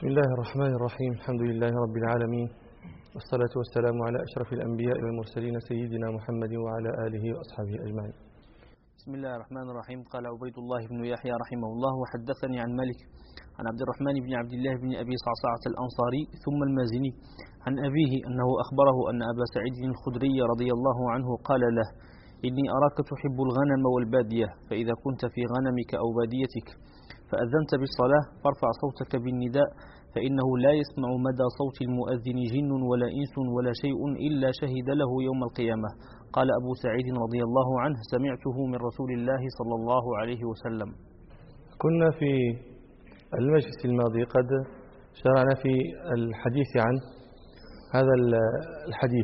بسم الله الرحمن الرحيم. الحمد لله رب العالمين، والصلاة والسلام على أشرف الأنبياء والمرسلين سيدنا محمد وعلى آله وأصحابه أجمعين. بسم الله الرحمن الرحيم. قال عبيد الله بن يحيى رحمه الله: وحدثني عن مالك عن عبد الرحمن بن عبد الله بن أبي صعصعة الأنصاري ثم المازني عن أبيه أنه أخبره أن أبا سعيد الخدري رضي الله عنه قال له: إني أراك تحب الغنم والبادية، فإذا كنت في غنمك أو باديتك فأذنت بالصلاة فارفع صوتك بالنداء، فإنه لا يسمع مدى صوت المؤذن جن ولا إنس ولا شيء إلا شهد له يوم القيامة. قال أبو سعيد رضي الله عنه: سمعته من رسول الله صلى الله عليه وسلم. كنا في المجلس الماضي قد شرعنا في الحديث عن هذا الحديث،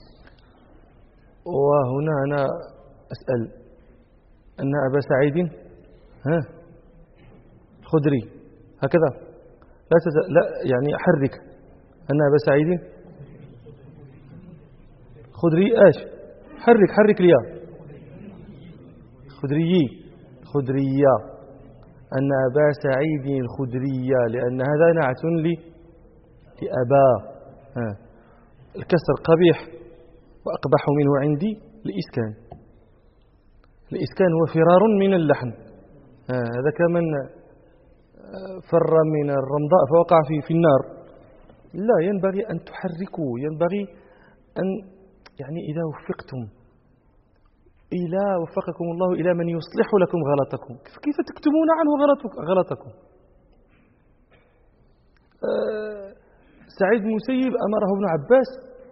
وهنا أنا أسأل أن أبا سعيد الخدري هكذا لا يعني أحرك أن أبا سعيد خدري حرك ليا خدرية أن أبا سعيد الخدرية، لأن هذا نعت لأبا. الكسر قبيح وأقبح منه عندي الإسكان هو فرار من اللحن. هذا كمن فر من الرمضاء فوقع في النار. لا، ينبغي أن تحركوا، ينبغي أن يعني إذا وفقكم الله إلى من يصلح لكم غلطكم، كيف تكتمون عنه غلطكم؟ سعيد المسيب أمره ابن عباس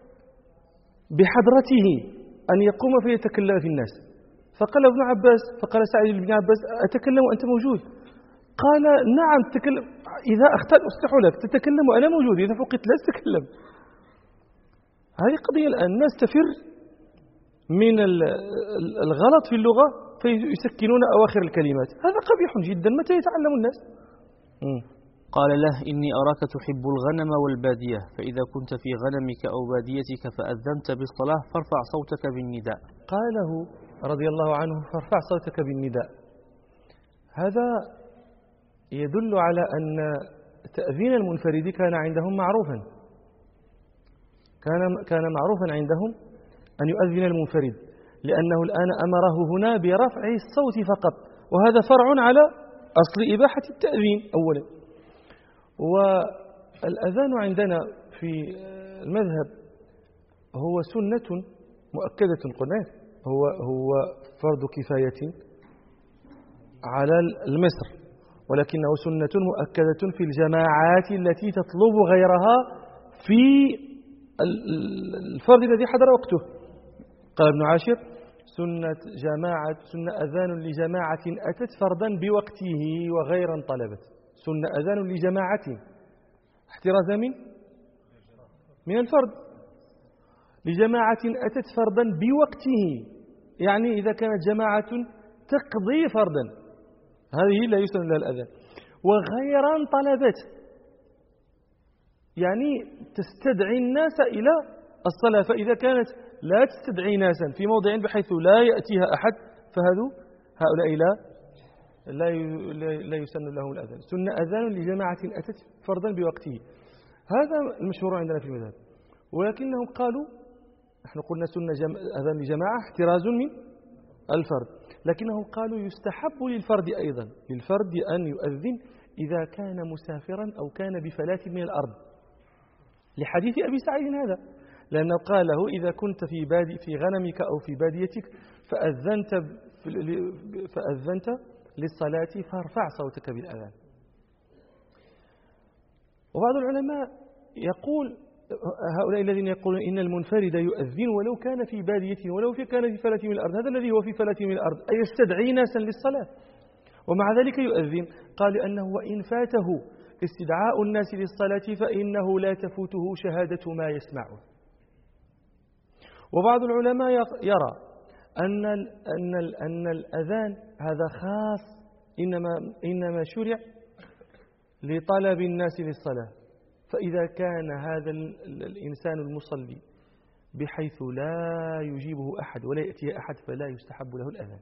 بحضرته أن يقوم فيتكلم في الناس، فقال سعيد بن عباس: أتكلم وأنت موجود؟ قال: نعم تتكلم، إذا أخطأت أصلح لك، تتكلم وأنا موجود، إذا فقدت لا تتكلم. هذه قضية الآن، الناس تفر من الغلط في اللغة فيسكنون أواخر الكلمات، هذا قبيح جدا. متى يتعلم الناس؟ قال له: إني أراك تحب الغنم والبادية، فإذا كنت في غنمك أو باديتك فأذنت بالصلاة فارفع صوتك بالنداء. قاله رضي الله عنه: فارفع صوتك بالنداء. هذا يدل على أن تأذين المنفرد كان عندهم معروفا، كان معروفا عندهم أن يؤذن المنفرد، لأنه الآن أمره هنا برفع الصوت فقط، وهذا فرع على أصل إباحة التأذين أولا. والأذان عندنا في المذهب هو سنة مؤكدة، قلنا هو فرض كفاية على المصر، ولكنه سنة مؤكدة في الجماعات التي تطلب غيرها في الفرض الذي حضر وقته. قال ابن عاشر: سنة أذان لجماعة أتت فرضا بوقته وغيرا طلبت. سنة أذان لجماعة احترازا من الفرض، لجماعة أتت فرضا بوقته، يعني إذا كانت جماعة تقضي فرضا هذه لا يسن لها الأذان. وغيرا طلبت يعني تستدعي الناس إلى الصلاة، فإذا كانت لا تستدعي ناسا في موضع بحيث لا يأتيها أحد هؤلاء لا يسن لهم الأذان. سنة أذان لجماعة أتت فرضا بوقته، هذا المشهور عندنا في المذهب. ولكنهم قالوا، نحن قلنا سنة أذان لجماعة احتراز من الفرد، لكنهم قالوا يستحب للفرد أيضا، للفرد أن يؤذن إذا كان مسافرا أو كان بفلاة من الأرض، لحديث أبي سعيد هذا، لأنه قال له: إذا كنت في غنمك أو في باديتك فأذنت للصلاة فارفع صوتك بالأذان. وبعض العلماء يقول، هؤلاء الذين يقولون إن المنفرد يؤذن ولو كان في باديته ولو كان في فلاة من الأرض، هذا الذي هو في فلاة من الأرض أي يستدعي ناسا للصلاة ومع ذلك يؤذن، قال لأنه وإن فاته استدعاء الناس للصلاة فإنه لا تفوته شهادة ما يسمعه. وبعض العلماء يرى أن الأذان هذا خاص، إنما شرع لطلب الناس للصلاة، فإذا كان هذا الإنسان المصلي بحيث لا يجيبه أحد ولا يأتيه أحد فلا يستحب له الأذان.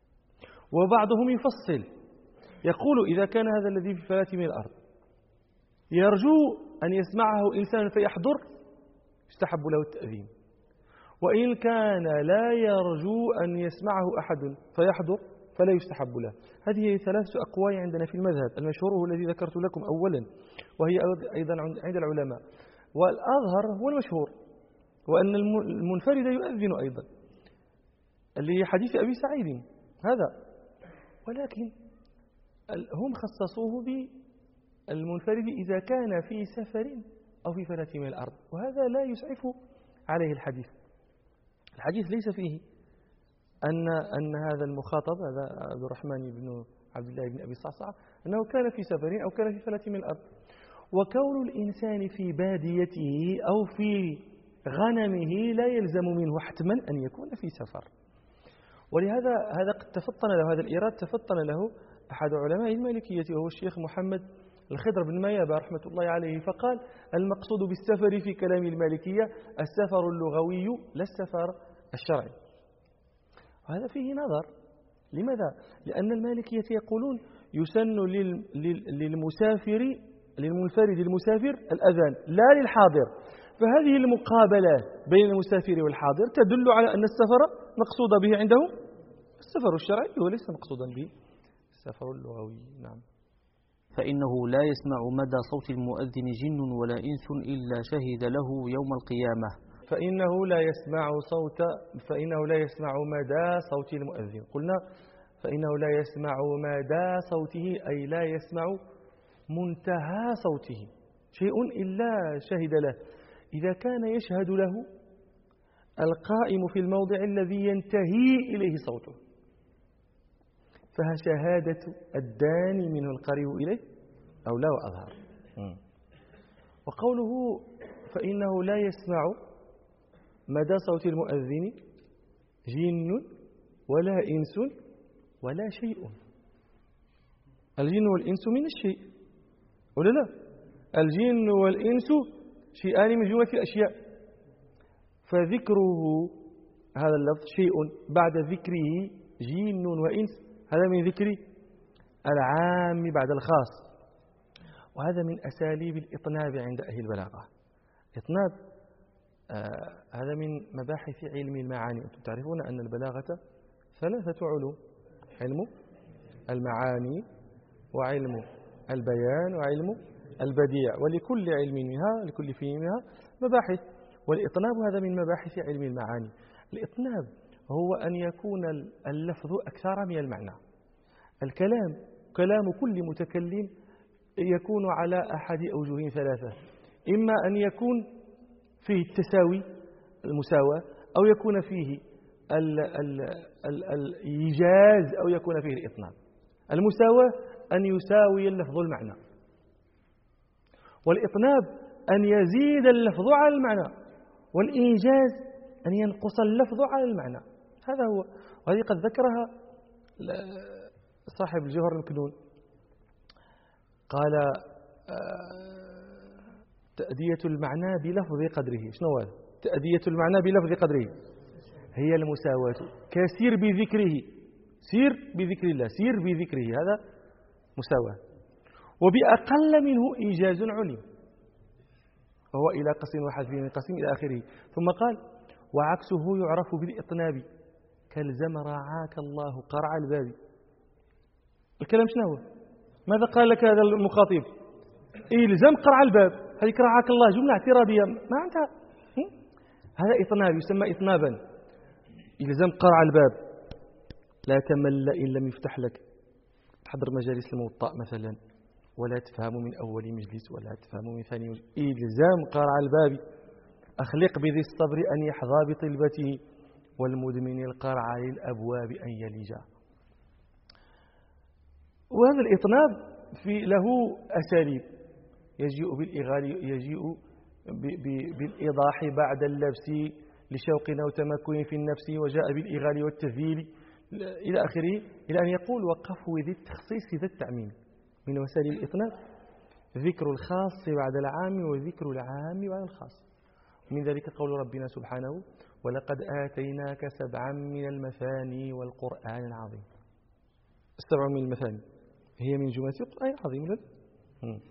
وبعضهم يفصل يقول إذا كان هذا الذي في فلاة من الأرض يرجو أن يسمعه إنسان فيحضر يستحب له التأذين، وإن كان لا يرجو أن يسمعه أحد فيحضر فلا يستحب له. هذه ثلاثة أقوال عندنا في المذهب. المشهور هو الذي ذكرت لكم أولا، وهي أيضا عند العلماء، والأظهر هو المشهور، وأن المنفرد يؤذن أيضا، اللي هي حديث أبي سعيد هذا. ولكن هم خصصوه بالمنفرد إذا كان في سفر أو في فلاة من الأرض، وهذا لا يسعف عليه الحديث. الحديث ليس فيه أن هذا المخاطب، هذا عبد الرحمن بن عبد الله بن أبي صعصع، أنه كان في سفر أو كان في فلاة من الأرض. وكون الإنسان في باديته أو في غنمه لا يلزم منه حتما أن يكون في سفر. ولهذا قد تفطن له هذا الإيراد، تفطن له أحد علماء المالكية وهو الشيخ محمد الخضر بن ميابة رحمة الله عليه، فقال: المقصود بالسفر في كلام المالكية السفر اللغوي لا السفر الشرعي. وهذا فيه نظر. لماذا؟ لأن المالكية يقولون يسن للمنفرد المسافر الأذان لا للحاضر. فهذه المقابلات بين المسافر والحاضر تدل على أن السفر مقصود به عندهم السفر الشرعي وليس مقصودا به السفر اللغوي. نعم. فإنه لا يسمع مدى صوت المؤذن جن ولا إنس إلا شهد له يوم القيامة. فإنه لا يسمع مدى صوت المؤذن. قلنا فإنه لا يسمع مدى صوته، أي لا يسمع منتهى صوته شيء إلا شهد له. إذا كان يشهد له القائم في الموضع الذي ينتهي إليه صوته، فشهادة الداني منه القريب إليه أولى وأظهر. وقوله فإنه لا يسمع مدى صوت المؤذن جن ولا إنس ولا شيء. الجن والإنس من الشيء ولا لا؟ الجن والإنس شيئان من جملة الأشياء، فذكره هذا اللفظ شيء بعد ذكره جن وإنس، هذا من ذكر العام بعد الخاص. وهذا من أساليب الإطناب عند أهل البلاغة. إطناب هذا من مباحث علم المعاني. أنتم تعرفون أن البلاغة ثلاثة علوم: علم المعاني وعلم البيان وعلم البديع، ولكل علم منها لكل فيه منها مباحث، والإطناب هذا من مباحث علم المعاني. الإطناب هو أن يكون اللفظ أكثر من المعنى. الكلام كلام كل متكلم يكون على أحد أوجه ثلاثة: إما أن يكون فيه التساوي المساواة، أو يكون فيه الإيجاز، أو يكون فيه الإطناب. المساواة أن يساوي اللفظ المعنى، والإطناب أن يزيد اللفظ على المعنى، والإيجاز أن ينقص اللفظ على المعنى. هذا هو. وهذه قد ذكرها صاحب الجوهر المكنون، قال تأدية المعنى بلفظ قدره. شنو هذا؟ تأدية المعنى بلفظ قدره هي المساواة. كسير بذكره، سير بذكر الله، سير بذكره، هذا مساواة. وبأقل منه إيجاز علم، وهو إلى قسم وحذف من قسم إلى آخره. ثم قال: وعكسه يعرف بالإطناب كالزم رعاك الله قرع الباب. الكلام شنو هو؟ ماذا قال لك هذا المخاطب؟ إلزم قرع الباب، هذه رعاك الله جملة اعتراضية ما عندها. هذا إطناب يسمى إطنابا. إلزم قرع الباب، لا تمل إن لم يفتح لك. تحضر مجالس الموطأ مثلا ولا تفهم من أول مجلس ولا تفهم من ثاني مجلس. إلزام قرع الباب، أخلق بذي الصبر أن يحظى بطلبته، والمدمن القرع للأبواب أن يلجا. وهذا الإطناب له أساليب: يجيء بالإيضاح بعد اللبس لشوق أو تمكن في النفس، وجاء بالإغال والتذييل إلى آخره، إلى أن يقول: وقفوا ذي التخصيص ذا التعميم. من وسائل الإطناب ذكر الخاص بعد العام وذكر العام بعد الخاص. ومن ذلك قول ربنا سبحانه: ولقد آتيناك 7 من المثاني والقرآن العظيم. 7 من المثاني هي من جملة القرآن العظيم.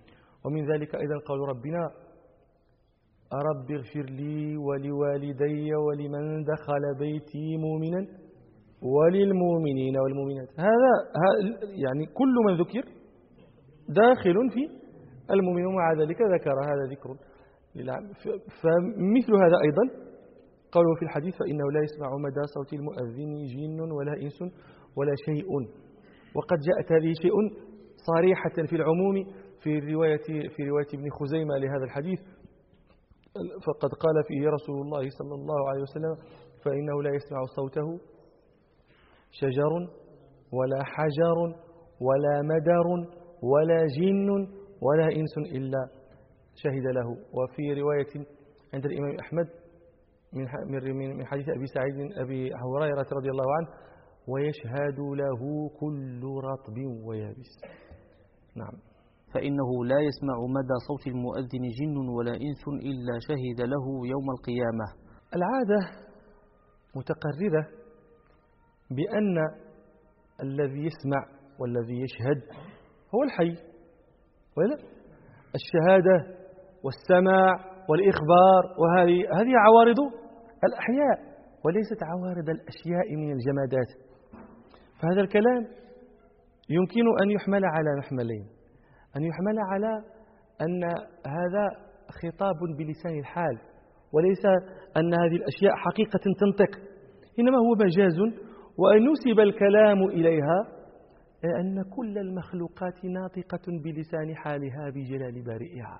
ومن ذلك أيضا قول ربنا رب اغفر لي ولوالدي ولمن دخل بيتي مؤمنا وللمؤمنين والمؤمنات. هذا يعني كل من ذكر داخل في المؤمن، ومع ذلك ذكر هذا ذكر للعام. فمثل هذا أيضا قوله في الحديث فإنه لا يسمع مدى صوت المؤذن جن ولا إنس ولا شيء. وقد جاءت هذه شيء صريحة في العموم في رواية ابن خزيمة لهذا الحديث، فقد قال فيه رسول الله صلى الله عليه وسلم فإنه لا يسمع صوته شجر ولا حجر ولا مدر ولا جن ولا إنس إلا شهد له. وفي رواية عند الإمام أحمد من حديث أبي سعيد أبي هريرة رضي الله عنه ويشهد له كل رطب ويابس. نعم. فإنه لا يسمع مدى صوت المؤذن جن ولا إنس إلا شهد له يوم القيامة. العادة متقررة بأن الذي يسمع والذي يشهد هو الحي، ولا الشهادة والسماع والإخبار وهذه عوارض الأحياء وليست عوارض الأشياء من الجمادات. فهذا الكلام يمكن أن يحمل على محملين، أن يحمل على أن هذا خطاب بلسان الحال وليس أن هذه الأشياء حقيقة تنطق، إنما هو مجاز، وأن نسب الكلام إليها أن كل المخلوقات ناطقة بلسان حالها بجلال بارئها.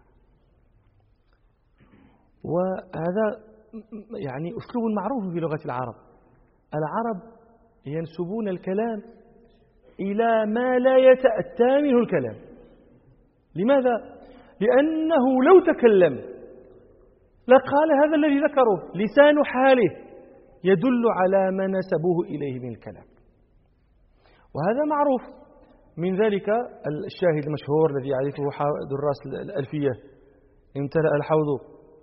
وهذا يعني أسلوب معروف في لغة العرب. العرب ينسبون الكلام إلى ما لا يتأتى منه الكلام. لماذا؟ لأنه لو تكلم لقال هذا الذي ذكره، لسان حاله يدل على ما نسبوه إليه من الكلام، وهذا معروف. من ذلك الشاهد المشهور الذي يعرفه دراس الألفية امتلأ الحوض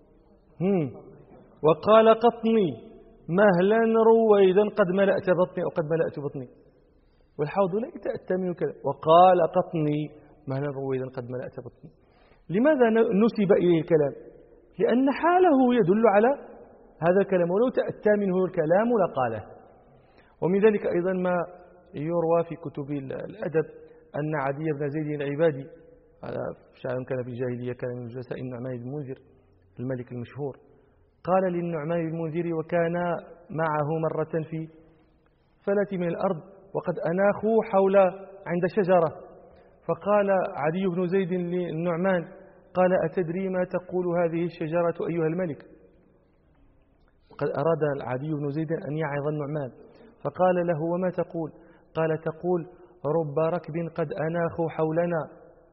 وقال قطني مهلا رويدا قد ملأت بطني أو قد ملأت بطني، والحوض لا يتأتى منه كلام. وقال قطني مهلا رويدا قد ملأت بطني. لماذا نسب إليه الكلام؟ لأن حاله يدل على هذا الكلام، ولو تأتى منه الكلام لقاله. ومن ذلك أيضا ما يروى في كتب الأدب أن عدي بن زيد العبادي، هذا شاعر كان في الجاهلية، كان من جلساء النعمان بن المنذر الملك المشهور، قال للنعمان بن المنذر وكان معه مرة في فلة من الأرض وقد أناخوا حول عند شجرة، فقال عدي بن زيد للنعمان قال أتدري ما تقول هذه الشجرة أيها الملك؟ وقد أراد عدي بن زيد أن يعظ النعمان، فقال له وما تقول؟ قال تقول رب ركب قد أناخوا حولنا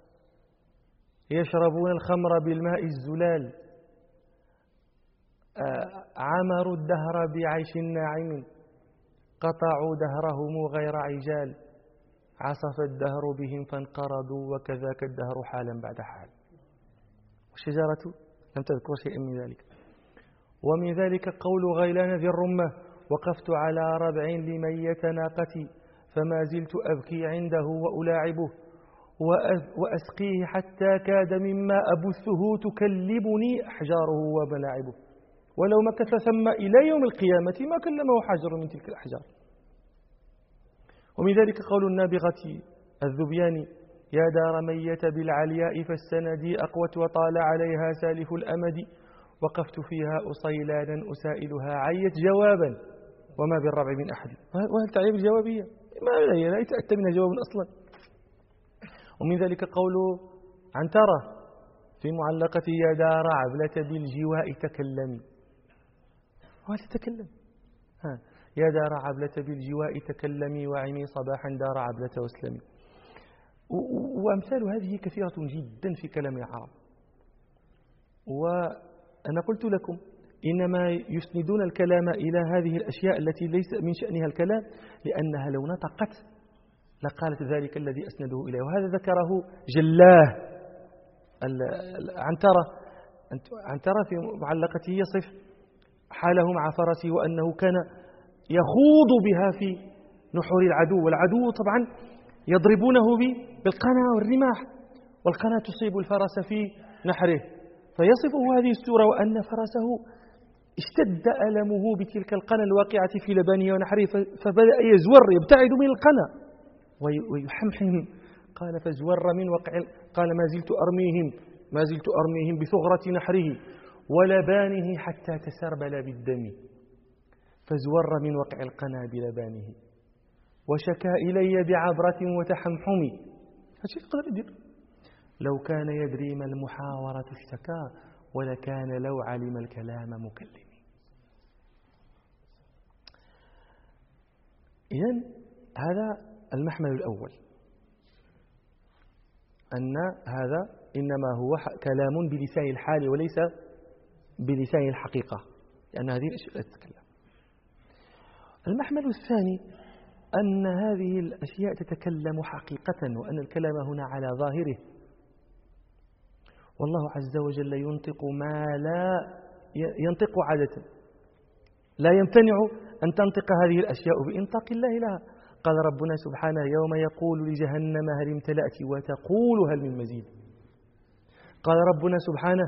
يشربون الخمر بالماء الزلال عمروا الدهر بعيش ناعم قطعوا دهرهم غير عجال عصف الدهر بهم فانقرضوا وكذاك الدهر حالا بعد حال. والشجرة لم تذكر شيئا من ذلك. ومن ذلك قول غيلان ذي الرمة وقفت على ربع لميت ناقتي فما زلت أبكي عنده وألاعبه وأسقيه حتى كاد مما أبثه تكلبني أحجاره وملاعبه ولو مكث ثم إلى يوم القيامة ما كلمه حجر من تلك الأحجار. ومن ذلك قول النابغة الذبياني يا دار ميت بالعلياء فالسندي أقوت وطال عليها سالف الأمد وقفت فيها أصيلانا أسائلها عيت جوابا وما بالربع من أحد. وهل تعرف الجوابية؟ ما هي لا يتأتى منها جواب أصلا. ومن ذلك قول عنترة في معلقة يا دار عبلة بالجواء تكلمي. وهل تتكلم؟ يا دار عبلة بالجواء تكلمي وعمي صباحا دار عبلة واسلمي. وأمثال هذه كثيرة جدا في كلام العرب. وأنا قلت لكم إنما يسندون الكلام إلى هذه الأشياء التي ليس من شأنها الكلام لأنها لو نطقت لقالت ذلك الذي أسنده إليه. وهذا ذكره جلاه عنترة في معلقته يصف حاله مع فرسه وأنه كان يخوض بها في نحور العدو، والعدو طبعا يضربونه بالقنا والرماح، والقنا تصيب الفرس في نحره، فيصفه هذه السورة وأن فرسه اشتد ألمه بتلك القنا الواقعة في لبانه ونحره، فبدأ يزور يبتعد من القنا ويحمحم. قال فازور من وقع، قال ما زلت أرميهم بثغرة نحره ولبانه حتى تسربل بالدم، فازور من وقع القنا بلبانه وشكى إلي بعبرة وتحمحم. هادشي يقدر يدير. لو كان يدري ما المحاورة اشتكى ولكان لو علم الكلام مكلم. إذن هذا المحمل الأول، أن هذا إنما هو كلام بلسان الحال وليس بلسان الحقيقة، لأن هذه الأشياء لا تتكلم. المحمل الثاني أن هذه الأشياء تتكلم حقيقة، وأن الكلام هنا على ظاهره، والله عز وجل ينطق ما لا ينطق عادة، لا يمتنع أن تنطق هذه الأشياء بإنطاق الله لها. قال ربنا سبحانه يوم يقول لجهنم هل امتلأت وتقول هل من مزيد. قال ربنا سبحانه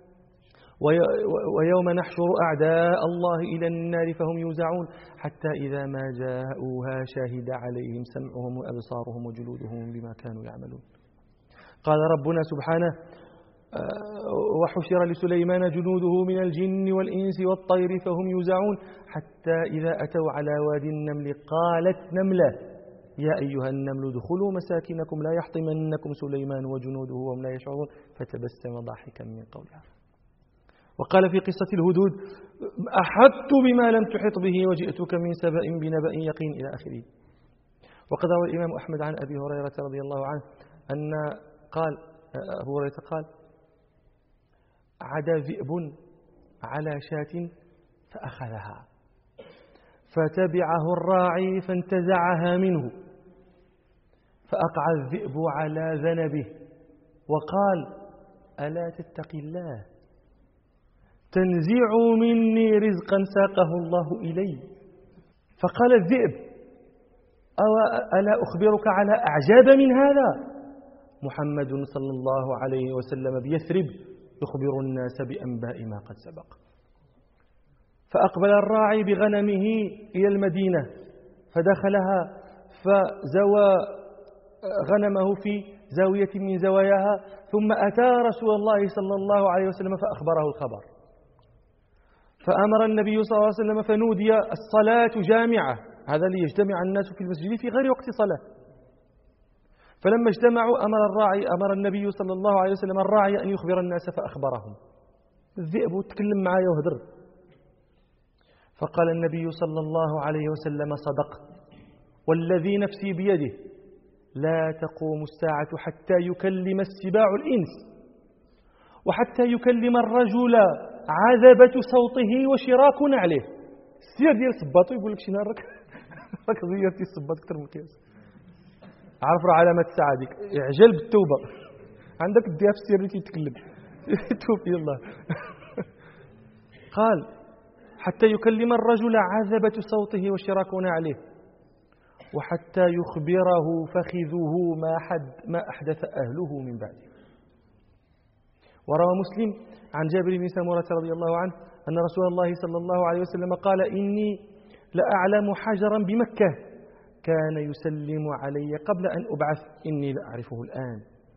ويوم نحشر أعداء الله إلى النار فهم يوزعون حتى إذا ما جاءوها شهد عليهم سمعهم وأبصارهم وجلودهم بما كانوا يعملون. قال ربنا سبحانه وحشر لسليمان جنوده من الجن والإنس والطير فهم يوزعون حتى إذا أتوا على وادي النمل قالت نملة يا أيها النمل ادخلوا مساكنكم لا يحطمنكم سليمان وجنوده وهم لا يشعرون فتبسم ضاحكا من قولها. وقال في قصة الهدود أحطت بما لم تحط به وجئتك من سبأ بنبأ يقين إلى آخره. وقد روى الإمام أحمد عن أبي هريرة رضي الله عنه أن قال أبو هريرة قال عدا ذئب على شاة فأخذها فتبعه الراعي فانتزعها منه فأقع الذئب على ذنبه وقال ألا تتقي الله تنزع مني رزقا ساقه الله إلي. فقال الذئب ألا أخبرك على أعجاب من هذا؟ محمد صلى الله عليه وسلم بيثرب يخبر الناس بأنباء ما قد سبق. فأقبل الراعي بغنمه إلى المدينة فدخلها فزوى غنمه في زاوية من زواياها ثم أتى رسول الله صلى الله عليه وسلم فأخبره الخبر. فأمر النبي صلى الله عليه وسلم فنودي الصلاة جامعة، هذا ليجتمع الناس في المسجد في غير وقت صلاة. فلما اجتمعوا أمر النبي صلى الله عليه وسلم الراعي أن يخبر الناس فأخبرهم. الذئب تكلم معايا وهدر. فقال النبي صلى الله عليه وسلم صدق والذي نفسي بيده لا تقوم الساعة حتى يكلم السباع الإنس وحتى يكلم الرجل عذبة صوته وشراك نعله. السير ديال صباطو يقول لك شي نهار راك غيرتي الصباط أكثر من القياس. عارف راه علامة الساعة ديك اعجل بالتوبة، عندك ديها في السير اللي تيتكلم توب يلا. قال حتى يكلم الرجل عذبة صوته وشراكنا عليه وحتى يخبره فخذه ما أحدث أهله من بعده. وروى مسلم عن جابر بن سمرة رضي الله عنه أن رسول الله صلى الله عليه وسلم قال إني لأعلم حجرا بمكة كان يسلم علي قبل أن أبعث إني لأعرفه الآن.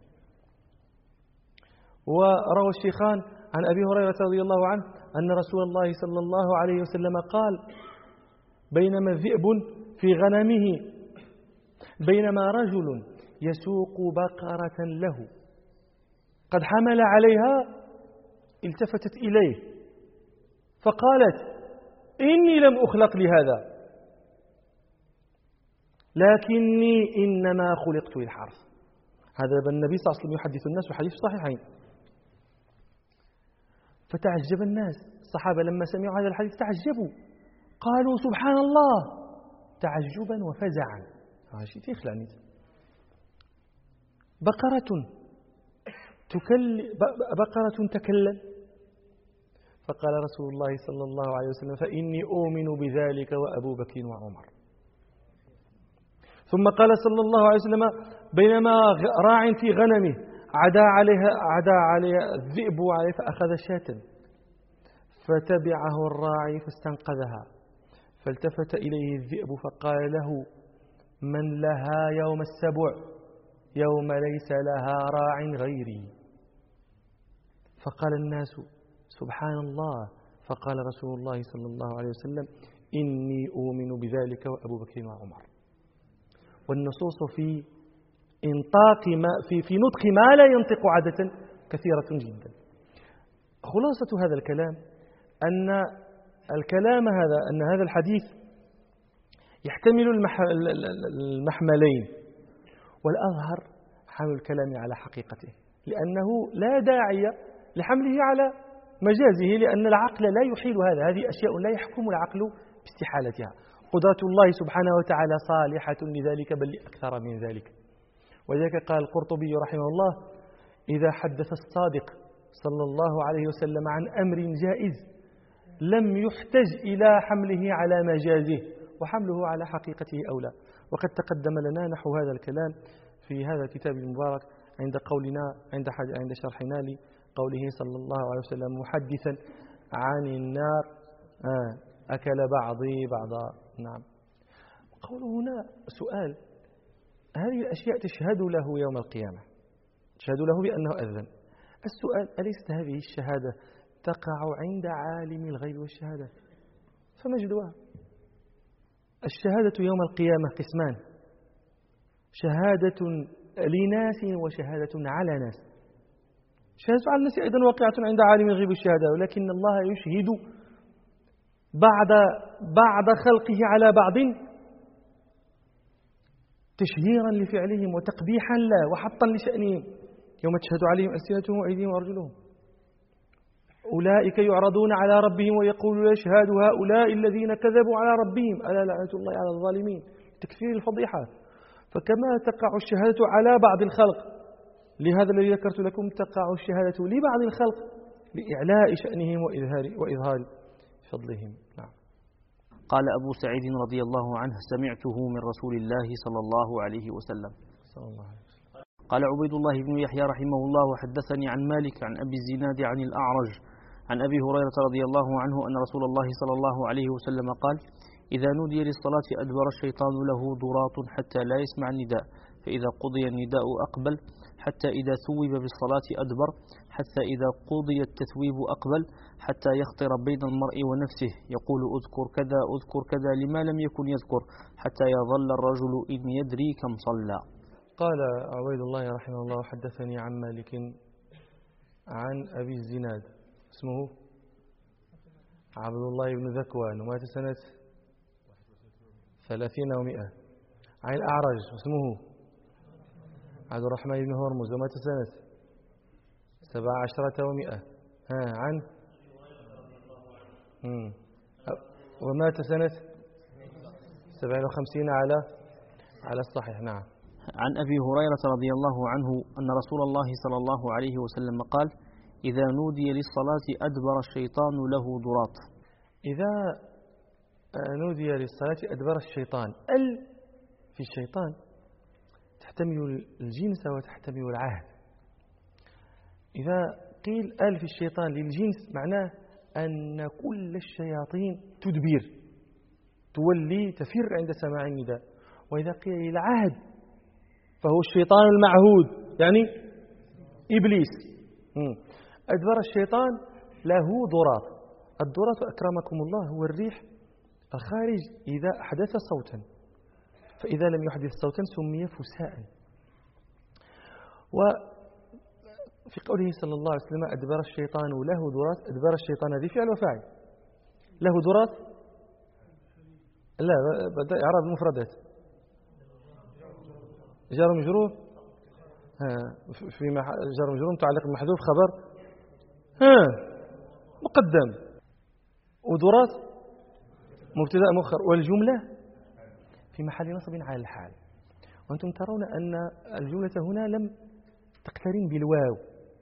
وروى الشيخان عن أبي هريرة رضي الله عنه أن رسول الله صلى الله عليه وسلم قال بينما الذئب في غنمه بينما رجل يسوق بقرة له قد حمل عليها التفتت إليه فقالت إني لم أخلق لهذا لكني إنما خلقت للحرث. هذا النبي صلى الله عليه وسلم يحدث الناس وحديث صحيحين. فتعجب الناس الصحابة لما سمعوا هذا الحديث تعجبوا قالوا سبحان الله تعجبا وفزعا. شيء تخلعني بقرة تكلم. فقال رسول الله صلى الله عليه وسلم فإني أؤمن بذلك وأبو بكر وعمر. ثم قال صلى الله عليه وسلم بينما راع في غنمه عدا عليها الذئب عليه فأخذ شاة فتبعه الراعي فاستنقذها، فالتفت إليه الذئب فقال له: من لها يوم السبع يوم ليس لها راع غيري. فقال الناس: سبحان الله. فقال رسول الله صلى الله عليه وسلم: إني أؤمن بذلك وأبو بكر وعمر. والنصوص في نطق ما لا ينطق عادة كثيرة جدا. خلاصة هذا الكلام أن هذا الحديث يحتمل المحملين، والأظهر حمل الكلام على حقيقته، لأنه لا داعي لحمله على مجازه، لأن العقل لا يحيل هذه أشياء لا يحكم العقل باستحالتها. قدرة الله سبحانه وتعالى صالحة لذلك بل لأكثر من ذلك. وذلك قال القرطبي رحمه الله: إذا حدث الصادق صلى الله عليه وسلم عن أمر جائز لم يحتج إلى حمله على مجازه، وحمله على حقيقته أولى. وقد تقدم لنا نحو هذا الكلام في هذا الكتاب المبارك عند شرحنا لقوله صلى الله عليه وسلم محدثا عن النار: أكل بعضي بعضا. نعم. قوله هنا سؤال: هذه الأشياء تشهد له يوم القيامة، تشهد له بأنه أذن. السؤال: أليست هذه الشهادة تقع عند عالم الغيب والشهادة؟ فمجدها. الشهادة يوم القيامة قسمان: شهادة لناس وشهادة على ناس. شهادة على الناس أيضا واقعة عند عالم الغيب والشهادة، ولكن الله يشهد بعض خلقه على بعض تشهيرا لفعلهم وتقبيحا له وحطا لشأنهم. يوم تشهد عليهم ألسنتهم وأيديهم وأرجلهم. أولئك يعرضون على ربهم ويقول: يشهد هؤلاء الذين كذبوا على ربهم ألا لعنة الله على الظالمين. تكفير الفضيحة. فكما تقع الشهادة على بعض الخلق لهذا الذي ذكرت لكم، تقع الشهادة لبعض الخلق لإعلاء شأنهم وإظهار فضلهم. نعم. قال أبو سعيد رضي الله عنه: سمعته من رسول الله صلى الله عليه وسلم. قال عبيد الله بن يحيى رحمه الله: وحدثني عن مالك عن أبي الزناد عن الأعرج عن أبي هريرة رضي الله عنه أن رسول الله صلى الله عليه وسلم قال: إذا نودي للصلاة أدبر الشيطان له ضراط حتى لا يسمع النداء، فإذا قضي النداء أقبل، حتى إذا ثوب بالصلاة أدبر، حتى إذا قضي التثويب أقبل، حتى يخطر بين المرء ونفسه يقول: أذكر كذا أذكر كذا لما لم يكن يذكر، حتى يظل الرجل إن يدري كم صلى. قال عبيد الله رحمه الله: حدثني عن مالك عن أبي الزناد اسمه عبد الله بن ذكوان ومات سنة 30 و100. عن الأعرج اسمه عبد الرحمن بن هرمز ومات سنة 17 و100. عن ومات سنة 57 على الصحيح. نعم. عن أبي هريرة رضي الله عنه أن رسول الله صلى الله عليه وسلم قال: إذا نودي للصلاة أدبر الشيطان له ضراط. إذا نودي للصلاة أدبر الشيطان. في الشيطان تحتمل الجنس وتحتمل العهد. إذا قيل في الشيطان للجنس معناه أن كل الشياطين تدبر تولي تفر عند سماع النداء. وإذا قيل للعهد فهو الشيطان المعهود يعني إبليس. أدبر الشيطان له ضراط. الضراط أكرمكم الله هو الريح الخارج إذا أحدث صوتا، فإذا لم يحدث صوتا سمي فساء. وفي قوله صلى الله عليه وسلم: أدبر الشيطان له ضراط. أدبر الشيطان هذه فعل وفاعل. له ضراط لا بدأ إعراب المفردات. جار مجرور في جار مجرور متعلق بمحذوف خبر مقدم، وضراط مبتدا مؤخر، والجملة في محل نصب على الحال. وأنتم ترون أن الجملة هنا لم تقترن بالواو،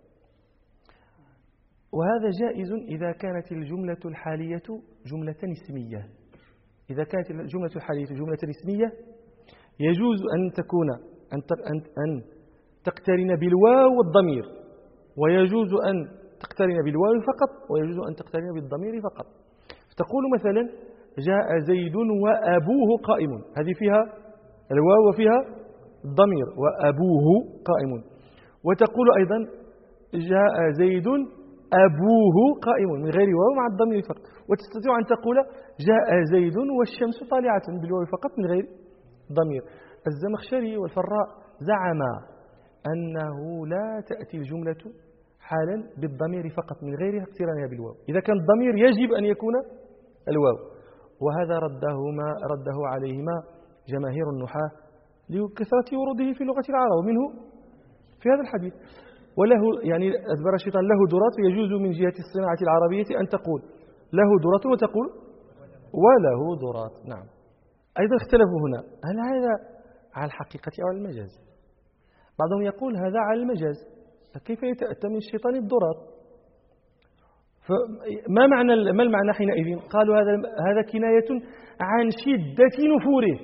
وهذا جائز إذا كانت الجملة الحالية جملة اسمية. إذا كانت الجملة الحالية جملة اسمية يجوز أن تكون أن تقترن بالواو والضمير، ويجوز أن تقترن بالواو فقط، ويجوز أن تقترن بالضمير فقط. تقول مثلا جاء زيد وأبوه قائم، هذه فيها الواو وفيها الضمير، وأبوه قائم. وتقول أيضا جاء زيد أبوه قائم من غير واو مع الضمير فقط. وتستطيع أن تقول جاء زيد والشمس طالعة بالواو فقط من غير ضمير. الزمخشري والفراء زعما أنه لا تأتي الجملة حالا بالضمير فقط من غير اقترانها بالواو، إذا كان الضمير يجب أن يكون الواو. وهذا رده عليهما جماهير النحاة لكثرة وروده في لغة العرب، ومنه في هذا الحديث. وله يعني أدبر الشيطان له درات، يجوز من جهة الصناعة العربية أن تقول له درات وتقول وله درات. نعم. أيضا اختلفوا هنا، هل هذا على الحقيقة أو على المجاز؟ بعضهم يقول هذا على المجاز، كيف يتأتى من الشيطان الدرات؟ فما ما المعنى حينئذ؟ قالوا هذا كناية عن شدة نفوره،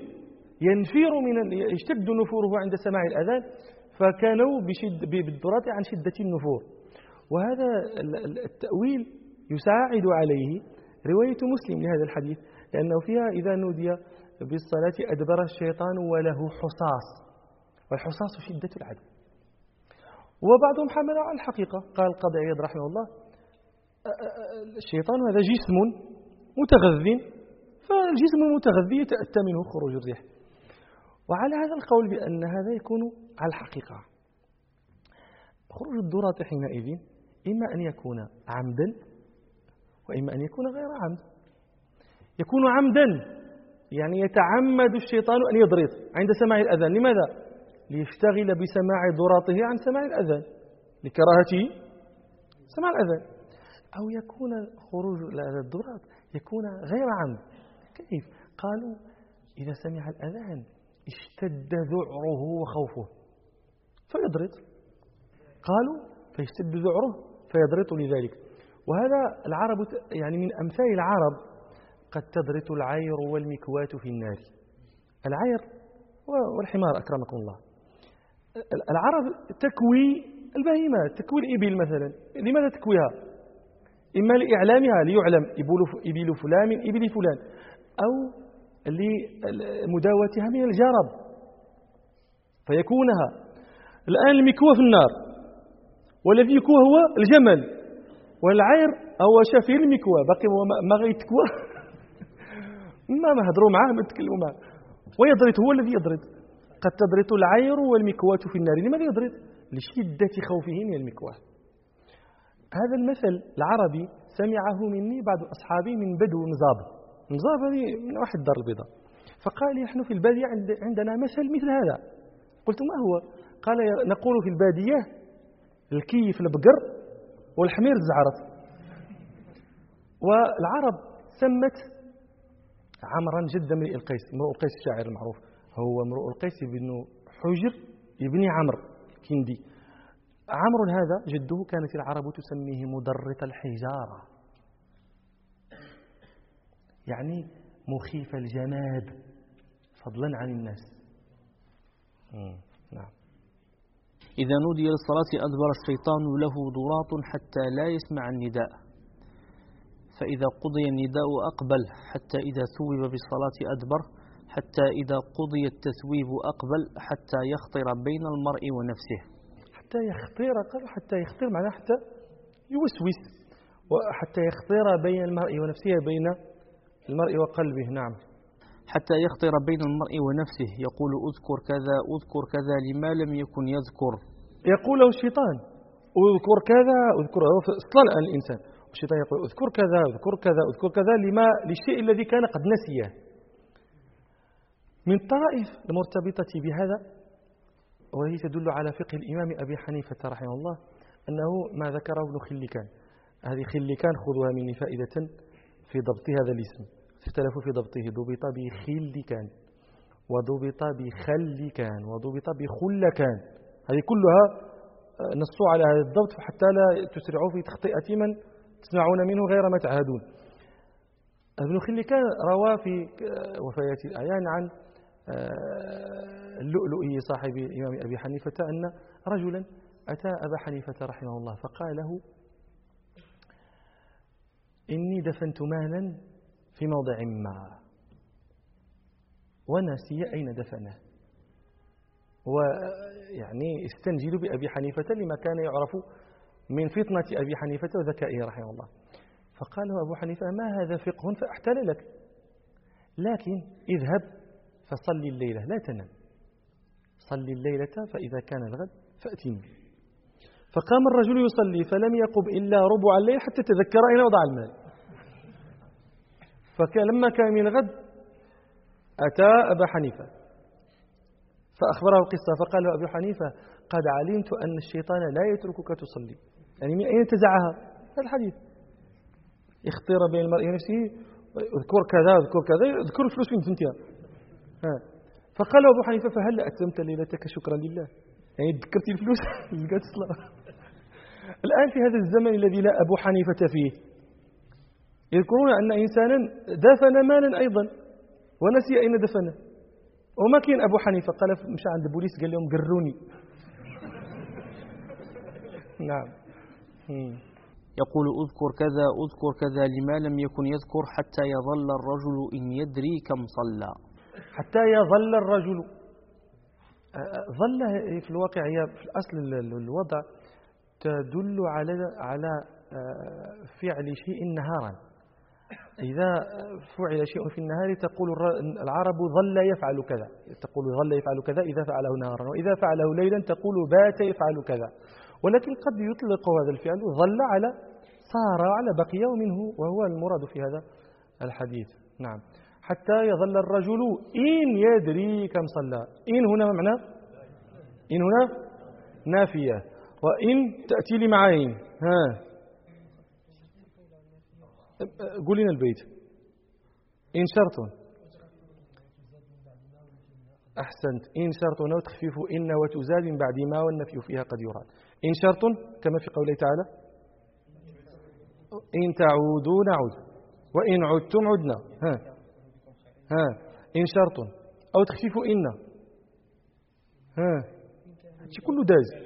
يشتد نفوره عند سماع الأذان، فكانوا بالدرات عن شدة النفور. وهذا التأويل يساعد عليه رواية مسلم لهذا الحديث، لأنه فيها إذا نودي بالصلاة أدبر الشيطان وله حصاص، والحصاص شدة العدو. وبعضهم حمل على الحقيقة، قال القاضي عياض رحمه الله الشيطان هذا جسم متغذي، فالجسم المتغذي يتأتى منه خروج الريح. وعلى هذا القول بأن هذا يكون على الحقيقة. خروج الدرات حينئذ إما أن يكون عمدا وإما أن يكون غير عمد. يكون عمدا يعني يتعمد الشيطان أن يضرط عند سماع الأذان. لماذا؟ ليشتغل بسماع دراته عن سماع الأذان لكراهته سماع الأذان. أو يكون خروج الدرات يكون غير عمد. كيف؟ قالوا إذا سمع الأذان اشتد ذعره وخوفه فيضرط، قالوا فيشتد ذعره فيضرط لذلك. وهذا العرب يعني من أمثال العرب قد تضرط العير والمكواة في النار. العير والحمار أكرمكم الله. العرب تكوي البهيمات، تكوي الإبل مثلا. لماذا تكويها؟ إما لإعلامها ليعلم إبل فلان من إبل فلان، أو لمداوتها من الجرب فيكونها. الآن المكوى في النار، والذي يكوى هو الجمل، والعير هو شفير المكوى، باقي هو ما غيتكوى ما هضروا معاه ما تكلموا معاه، ويضرط هو الذي يضرط. قد تضرط العير والمكواة في النار. لماذا يضرط؟ لشدة خوفه من المكواه. هذا المثل العربي سمعه مني بعض أصحابي من بدو مزاب هذه من واحد الدار البيضاء، فقال لي نحن في البادية عندنا مثل هذا. قلت ما هو؟ قال نقول في البادية الكيف البقر والحمير الزعرت. والعرب سمت عمرا جد امرئ القيس، امرؤ القيس الشاعر المعروف، هو امرؤ القيس بن حجر ابن عمرو كندي. عمرو هذا جده كانت العرب تسميه مدرط الحجارة، يعني مخيف الجماد فضلا عن الناس. نعم. إذا نودي للصلاة أدبر الشيطان له ضراط حتى لا يسمع النداء، فإذا قضي النداء أقبل، حتى إذا ثوب بالصلاة أدبر، حتى إذا قضي التثويب أقبل، حتى يخطر بين المرء ونفسه. حتى يخطر، قالوا حتى يخطر معناه حتى يوسوس، وحتى يخطر بين المرء ونفسه، بين المرء وقلبه. نعم. حتى يخطر بين المرء ونفسه، يقول أذكر كذا أذكر كذا لما لم يكن يذكر. يقول له الشيطان أذكر كذا أذكر، اصطنع الإنسان، الشيطان يقول أذكر كذا أذكر كذا أذكر كذا للشيء الذي كان قد نسيه. من الطرائف المرتبطة بهذا، وهي تدل على فقه الإمام أبي حنيفة رحمه الله، أنه ما ذكره ابن خلكان. هذه خلكان خذوها مني فائدة في ضبط هذا الاسم، اختلفوا في ضبطه. ضبط بخلكان، وضبط بخلكان، وضبط بخلكان. هذه كلها نصوا على هذا الضبط حتى لا تسرعوا في تخطئة من تسمعون منه غير ما تعهدون. ابن خلكان روى في وفيات الأعيان عن اللؤلؤي صاحب الإمام أبي حنيفة أن رجلا أتى أبا حنيفة رحمه الله فقال له إني دفنت مالا في موضع ما ونسي أين دفنه، ويعني استنجد بأبي حنيفة لما كان يعرف من فطنة أبي حنيفة وذكائه رحمه الله. فقال له أبو حنيفة ما هذا فقه فأحتل لك، لكن اذهب فصلي الليلة لا تنام، صلي الليلة فإذا كان الغد فأتني. فقام الرجل يصلي فلم يقم إلا ربع الليل حتى تذكر أين وضع المال. فلما كان من الغد أتى أبا حنيفة فأخبره القصة، فقال له أبو حنيفة قد علمت أن الشيطان لا يتركك تصلي. يعني من أين انتزعها هذا الحديث؟ اختير بين المرء ونفسه، اذكر كذا اذكر كذا، اذكر الفلوس من تنتهي. فقال أبو حنيفة فهل أتممت ليلتك شكرا لله؟ يعني ذكرت الفلوس لقيت الصلاة. الآن في هذا الزمن الذي لا أبو حنيفة فيه يذكرون أن إنسانا دفن مالا أيضا ونسي أين دفنه، وما كان أبو حنيفة قال مشى عند البوليس قال لهم قروني. نعم. يقول اذكر كذا اذكر كذا لما لم يكن يذكر حتى يظل الرجل إن يدري كم صلى. حتى يظل الرجل، ظل في الواقع هي في الأصل الوضع تدل على فعل شيء نهارا. إذا فعل شيء في النهار تقول العرب ظل يفعل كذا، تقول ظل يفعل كذا إذا فعله نهارا، وإذا فعله ليلا تقول بات يفعل كذا. ولكن قد يطلق هذا الفعل ظل على صار على بقي منه، وهو المراد في هذا الحديث. نعم. حتى يظل الرجل إن يدري كم صلى. إن هنا ما معنى؟ إن هنا نافية، وإن تأتي لي معين. قول لنا البيت. إن شرط، أحسنت، إن شرط وتخفيف إن وتزاد من بعد ما والنفي فيها قد يراد. إن شرط كما في قوله تعالى إن تعودوا نعود وإن عدتم عدنا. إن شرط أو تخفيف إن. هادشي كله داز.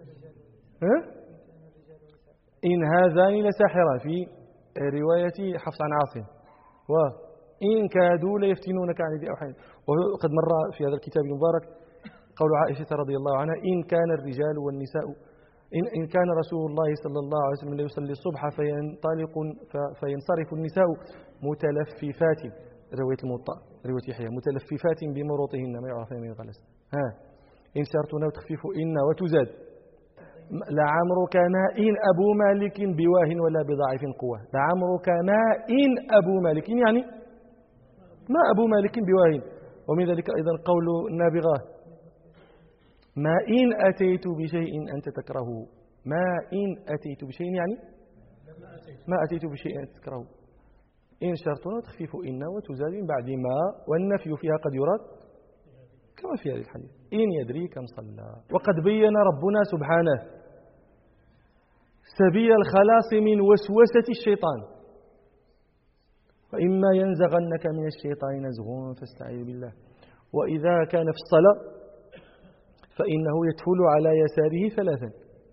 إن هذان لساحران في رواية حفص عن عاصم، وإن كادوا ليفتنونك عن ذي أوحين. وقد مر في هذا الكتاب المبارك قول عائشة رضي الله عنها إن كان الرجال والنساء إن كان رسول الله صلى الله عليه وسلم لا يصلي الصبح فينصرف النساء متلففات، رواية الموطأ رواية يحيى متلففات بمروطهن ما يعرفن من الغلس. إن شرطنا وتخفيف إن وتزاد. لعمرك ما إن أبو مالك بواه ولا بضعيف قوة. لعمرك ما إن أبو مالك يعني ما أبو مالك بواه. ومن ذلك أيضا قول النابغة ما إن أتيت بشيء أنت تكرهه. ما إن أتيت بشيء يعني ما أتيت بشيء أنت تكرهه. إن شرطنا وتخفيف إن وتزاد من بعد ما والنفي فيها قد يراد كما في هذا الحديث. إن يدري كم صلى. وقد بين ربنا سبحانه سبيل الخلاص من وسوسة الشيطان. وإما ينزغنك من الشيطان نزغ فاستعذ بالله. وإذا كان في الصلاة فإنه يتفل على يساره ثلاثا،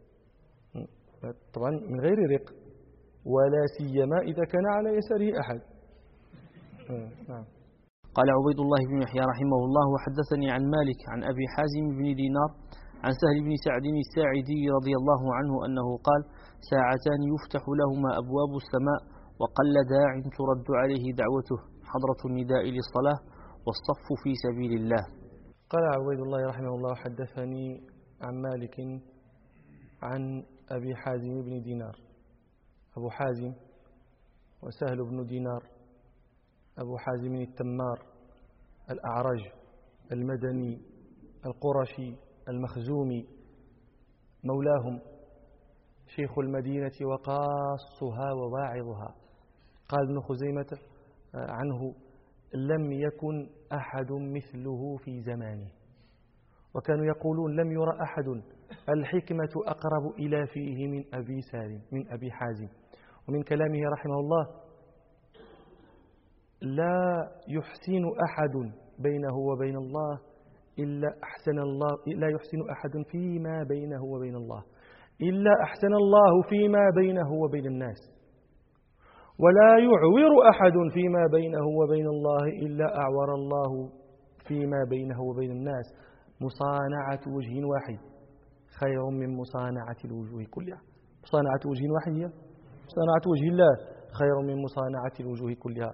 طبعا من غير رق، ولا سيما إذا كان على يساره أحد. نعم. قال عبيد الله بن يحيى رحمه الله وحدثني عن مالك عن أبي حازم بن دينار عن سهل بن سعد الساعدي رضي الله عنه أنه قال ساعتان يفتح لهما أبواب السماء وقل داع ترد عليه دعوته حضرة النداء للصلاة والصف في سبيل الله. قال عبيد الله رحمه الله حدثني عن مالك عن أبي حازم بن دينار. أبو حازم وسهل بن دينار أبو حازم التمار الأعرج المدني القرشي المخزومي مولاهم شيخ المدينة وقاصها وواعظها. قال ابن خزيمة عنه لم يكن أحد مثله في زمانه، وكانوا يقولون لم يرى أحد الحكمة أقرب إلى فيه من أبي سالم من أبي حازم. ومن كلامه رحمه الله لا يحسن أحد بينه وبين الله إلا أحسن الله، لا يحسن أحد فيما بينه وبين الله إلا أحسن الله فيما بينه وبين الناس، ولا يعور أحد فيما بينه وبين الله إلا أعور الله فيما بينه وبين الناس. مصانعة وجه واحد خير من مصانعة الوجوه كلها. مصانعة وجه واحد هي مصانعة وجه الله خير من مصانعة الوجوه كلها.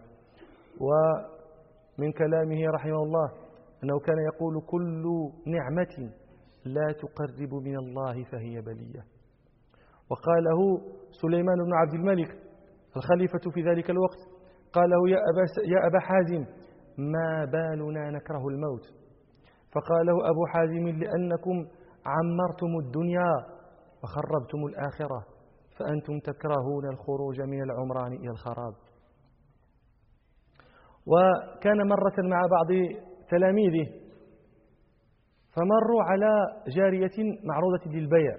ومن كلامه رحمه الله أنه كان يقول: كل نعمة لا تقرب من الله فهي بلية. وقاله سليمان بن عبد الملك الخليفة في ذلك الوقت، قاله: يا أبا حازم ما بالنا نكره الموت؟ فقاله أبو حازم: لأنكم عمرتم الدنيا وخربتم الآخرة، فأنتم تكرهون الخروج من العمران إلى الخراب. وكان مرة مع بعض تلاميذه فمروا على جارية معروضة للبيع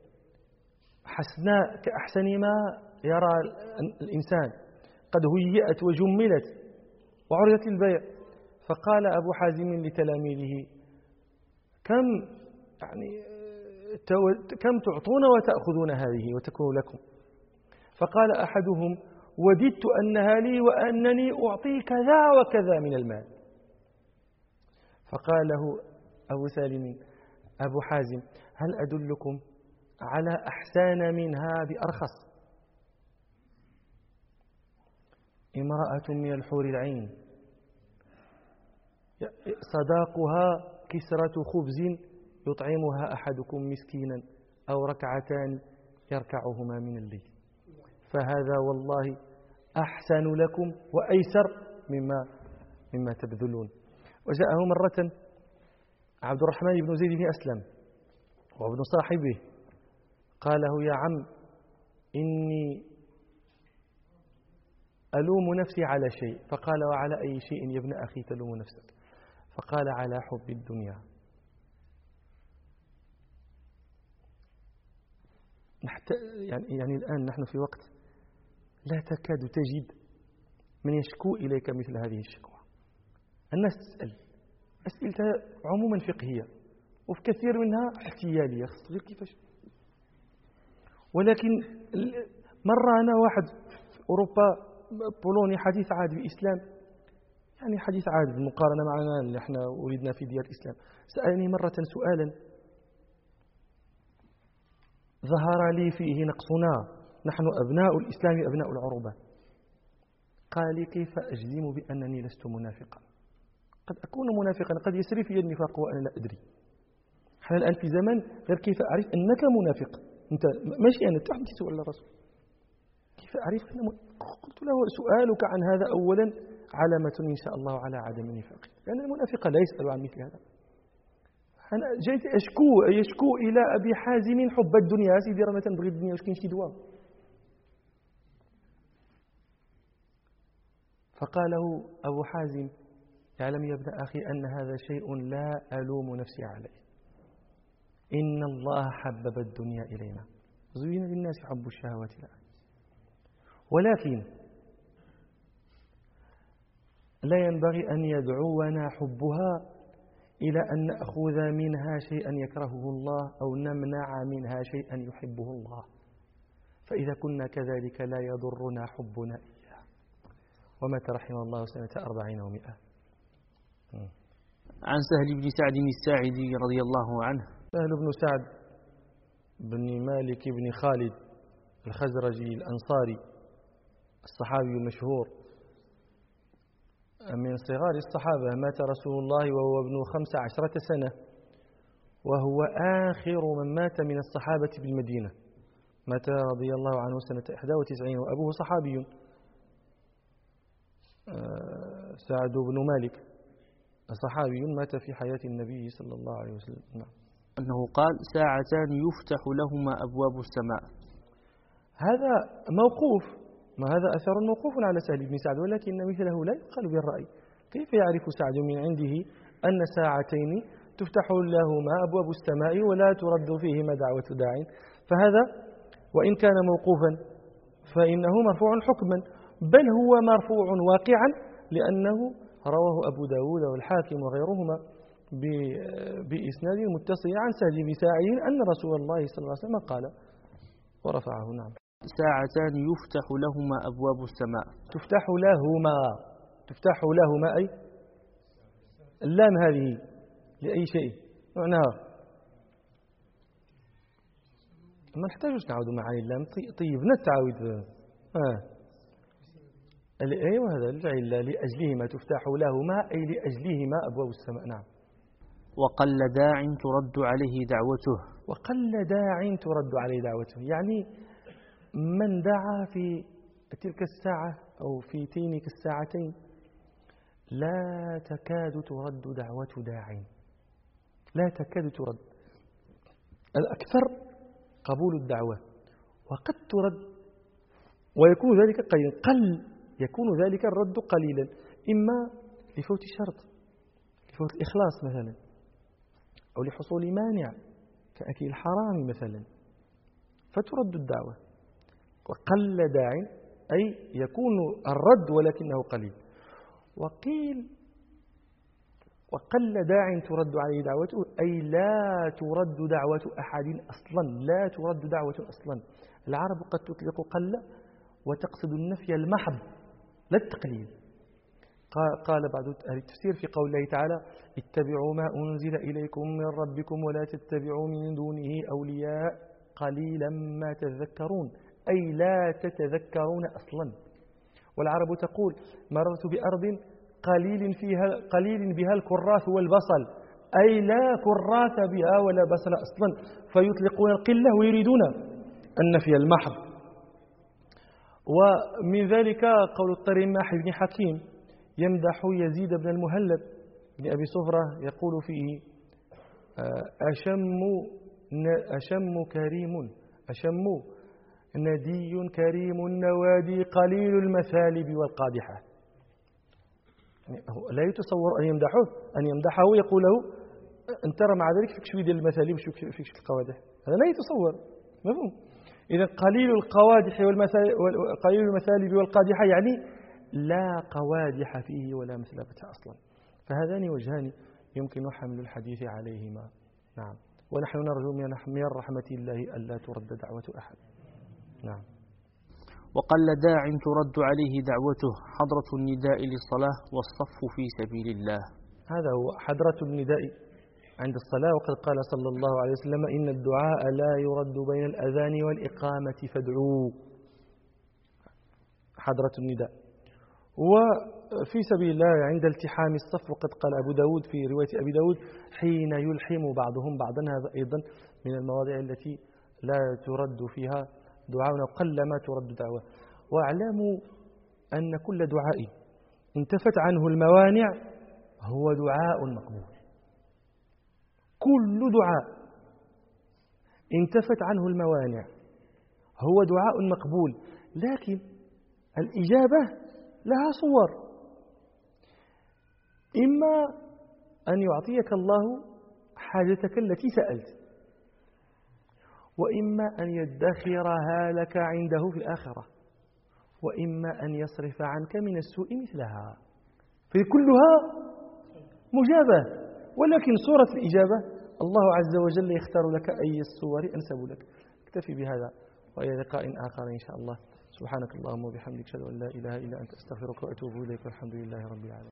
حسناء كأحسن ما يرى الإنسان، قد هيئت وجملت وعرضت للبيع. فقال أبو حازم لتلاميذه: كم تعطون وتأخذون هذه وتكون لكم؟ فقال أحدهم: وددت أنها لي وأنني أعطي كذا وكذا من المال. فقال له أبو سالم أبو حازم: هل أدلكم على أحسن منها بأرخص؟ امرأة من الحور العين صداقها كسرة خبز يطعمها أحدكم مسكينا أو ركعتان يركعهما من الليل، فهذا والله أحسن لكم وأيسر مما تبذلون. وجاءه مرة عبد الرحمن بن زيد بن أسلم وابن صاحبه، قال له: يا عم إني ألوم نفسي على شيء. فقال: وعلى أي شيء يا ابن أخي تلوم نفسك؟ فقال: على حب الدنيا. يعني الآن نحن في وقت لا تكاد تجد من يشكو إليك مثل هذه الشكوى. الناس تسأل أسئلة عموما فقهية وفي كثير منها احتيالية غير كيفاش. ولكن مرة أنا واحد في أوروبا بولوني حديث عهد بالإسلام، يعني حديث عهد بالمقارنة معنا اللي احنا ولدنا في ديار الإسلام، سألني مرة سؤالا ظهر لي فيه نقصنا، نحن أبناء الإسلام أبناء العروبة. قال لي: كيف أجزم بأنني لست منافقا؟ قد أكون منافقا، قد يسري في النفاق وأنا لا أدري. نحن الآن في زمن غير كيف أعرف أنك منافق، أنت ماشي أنا تحدث ولا رسول، كيف أعرف قلت له: سؤالك عن هذا أولا علامة إن شاء الله على عدم النفاق، لأن المنافق لا يسأل عن مثل هذا. أنا جيت يشكو إلى أبي حازم حب الدنيا. سيدي راه ما تنبغي الدنيا، واش كاين شي دواء؟ فقال له أبو حازم: اعلم يا ابن أخي أن هذا شيء لا ألوم نفسي عليه، إن الله حبب الدنيا إلينا زين للناس حب الشهوات الآن، ولكن لا ينبغي أن يدعونا حبها إلى أن نأخذ منها شيئا يكرهه الله أو نمنع منها شيئا يحبه الله، فإذا كنا كذلك لا يضرنا حبنا إياه. ومات رحمه الله سنة 40 و100. عن سهل بن سعد الساعدي رضي الله عنه. سهل بن سعد بن مالك بن خالد الخزرجي الأنصاري الصحابي المشهور من صغار الصحابة، مات رسول الله وهو ابن 15 سنة، وهو آخر من مات من الصحابة بالمدينة. مات رضي الله عنه سنة 91، وأبوه صحابي سعد بن مالك صحابي مات في حياة النبي صلى الله عليه وسلم. أنه قال: ساعتان يفتح لهما أبواب السماء. هذا موقوف، ما هذا أثر موقوف على سهل بن سعد، ولكن مثله لا يقال بالرأي. كيف يعرف سعد من عنده أن ساعتين تفتح لهما أبواب السماء ولا ترد فيهما دعوة داع؟ فهذا وإن كان موقوفا فإنه مرفوع حكما، بل هو مرفوع واقعا، لأنه رواه أبو داود والحاكم وغيرهما بإسناد متصل عن سهل بن ساعد أن رسول الله صلى الله عليه وسلم قال ورفعه. نعم. ساعتان يفتح لهما أبواب السماء. تفتح لهما أي اللام هذه لأي شيء معناها ما نحتاجوش نعود معاني اللام. طيبنا التعاود أيوة هذا العلة لأجلهما تفتح لهما أي لأجلهما أبواب السماء. نعم. وقل داع ترد عليه دعوته يعني من دعا في تلك الساعة أو في تلك الساعتين لا تكاد ترد دعوة داع، لا تكاد ترد. الأكثر قبول الدعوة وقد ترد ويكون ذلك قليلا، يكون ذلك الرد قليلا إما لفوت شرط، لفوت الإخلاص مثلا، أو لحصول مانع كأكل الحرام مثلا، فترد الدعوة. وقل داع أي يكون الرد ولكنه قليل. وقيل وقل داع ترد عليه دعوته أي لا ترد دعوة أحد أصلا، لا ترد دعوة أصلا. العرب قد تطلق قل وتقصد النفي المحض لا التقليل. قال بعض أهل التفسير في قول الله تعالى اتبعوا ما أنزل إليكم من ربكم ولا تتبعوا من دونه أولياء قليلا ما تذكرون، أي لا تتذكرون أصلا. والعرب تقول مررت بأرض قليل بها الكراث والبصل، أي لا كراث بها ولا بصل أصلا، فيطلقون القلة ويريدون النفي المحض. ومن ذلك قول الطريماح بن حكيم يمدح يزيد بن المهلب بن أبي صفرة يقول فيه أشم ندي كريم النوادي قليل المثالب والقادحة. يعني لا يتصور أن يمدحه يقول له أن ترى مع ذلك فيك شوية ديال المثالب فيك شوية القوادح، هذا لا يتصور. مفهوم؟ إذا قليل القوادح قليل المثالب والقادحة يعني لا قوادح فيه ولا مثلبة أصلا. فهذان وجهان يمكن حمل الحديث عليهما. نعم. ونحن نرجو من رحمة الله ألا ترد دعوة أحد. نعم. وقل داع ترد عليه دعوته حضرة النداء للصلاة والصف في سبيل الله. هذا هو حضرة النداء عند الصلاة. وقد قال صلى الله عليه وسلم إن الدعاء لا يرد بين الأذان والإقامة فادعوا. حضرة النداء. وفي سبيل الله عند التحام الصف. وقد قال أبو داود في رواية أبي داود حين يلحم بعضهم بعضا، هذا أيضا من المواضع التي لا ترد فيها دعاء وقل ما ترد دعوة. واعلموا أن كل دعاء انتفت عنه الموانع هو دعاء مقبول. كل دعاء انتفت عنه الموانع هو دعاء مقبول، لكن الإجابة لها صور. إما أن يعطيك الله حاجتك التي سألت، وإما أن يدخرها لك عنده في الآخرة، وإما أن يصرف عنك من السوء مثلها. فكلها مجابة، ولكن صورة الإجابة الله عز وجل يختار لك أي الصور أنسب لك. اكتفي بهذا وإلى لقاء آخر إن شاء الله. سبحانك اللهم وبحمدك أشهد أن لا إله إلا أنت أستغفرك وأتوب إليك والحمد لله رب العالمين.